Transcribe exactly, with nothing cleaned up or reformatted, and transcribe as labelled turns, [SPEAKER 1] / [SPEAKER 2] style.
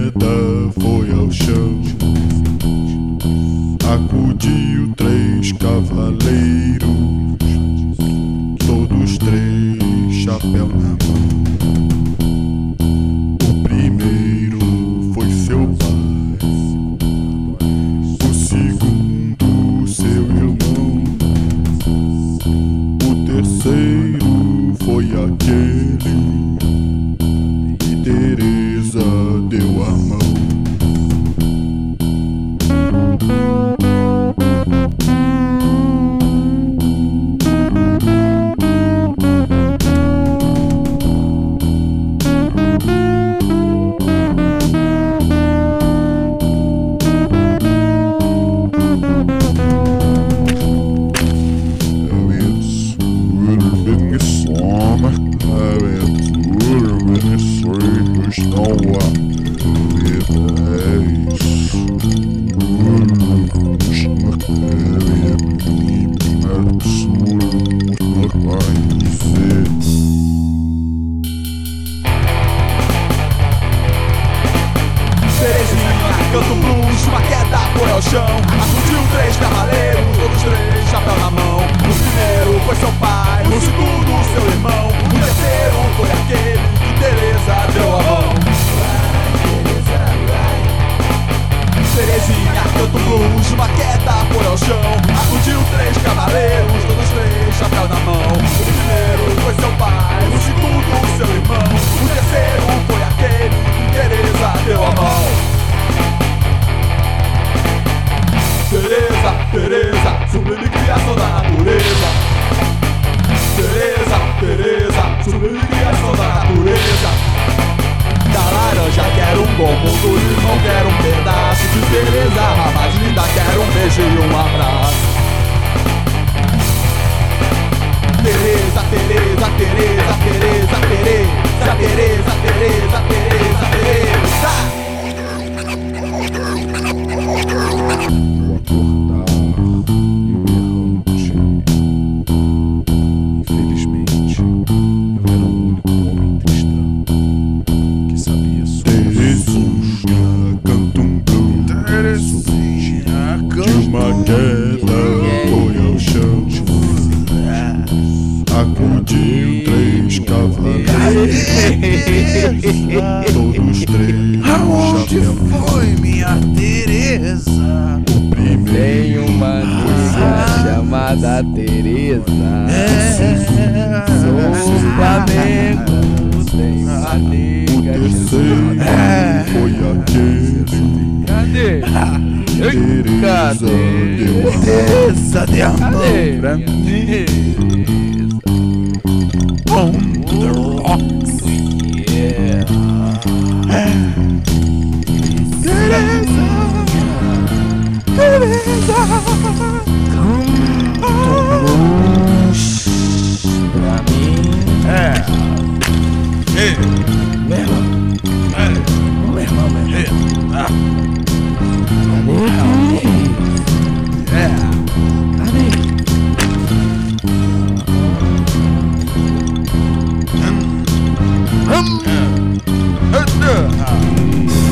[SPEAKER 1] queda foi ao chão. Acudiu três cavaleiros, todos três chapéu na mão. O primeiro foi seu pai, o segundo seu irmão, o terceiro foi aquele que Teresa deu a mão.
[SPEAKER 2] Canto blues, uma queda foi ao chão. Acudiu três cavaleiros, todos três chapéu na mão. O primeiro foi seu pai, o segundo seu irmão, o terceiro foi aquele que Teresa deu a mão. Terezinha, canto blues, uma queda foi ao chão. Acudiu três cavaleiros, todos três chapéu na mão. O primeiro foi seu pai, o segundo seu irmão, o terceiro foi aquele que Teresa deu a mão. Teresa, Teresa, sublime criação da natureza. Teresa, Teresa, sublime criação da natureza. Da laranja quero um gomo, do limão quero um pedaço de Teresa. A mais linda quero um beijo e um abraço. Teresa, Teresa, Teresa, Teresa, Teresa, Teresa, Teresa, Teresa, Teresa.
[SPEAKER 3] Infelizmente, eu era o único homem tristão que sabia sobre
[SPEAKER 1] Terezinha canta um blues,
[SPEAKER 3] Terezinha
[SPEAKER 1] de uma queda foi ao chão. Acudiu três cavaleiros, todos três
[SPEAKER 3] Aonde
[SPEAKER 1] chapéu.
[SPEAKER 3] foi minha Teresa?
[SPEAKER 1] O primeiro
[SPEAKER 4] Tem uma nega chamada Teresa.
[SPEAKER 3] É,
[SPEAKER 4] Sou um Flamengo. Tem uma
[SPEAKER 1] O
[SPEAKER 4] nega
[SPEAKER 1] terceiro
[SPEAKER 3] É.
[SPEAKER 1] foi aquele
[SPEAKER 4] Cadê?
[SPEAKER 1] que Teresa deu a mão.
[SPEAKER 3] Teresa de amor
[SPEAKER 4] Cadê?
[SPEAKER 3] pra mim. On the rocks.
[SPEAKER 4] Yeah.
[SPEAKER 3] Teresa, Teresa,
[SPEAKER 4] Pra mim,
[SPEAKER 3] é, ei,
[SPEAKER 4] meu irmão,
[SPEAKER 3] é,
[SPEAKER 4] meu irmão, meu
[SPEAKER 3] ei,
[SPEAKER 4] irmão.
[SPEAKER 3] ah,
[SPEAKER 4] Cadê?
[SPEAKER 3] é,
[SPEAKER 4] Cadê?
[SPEAKER 3] hum, hum, é, é,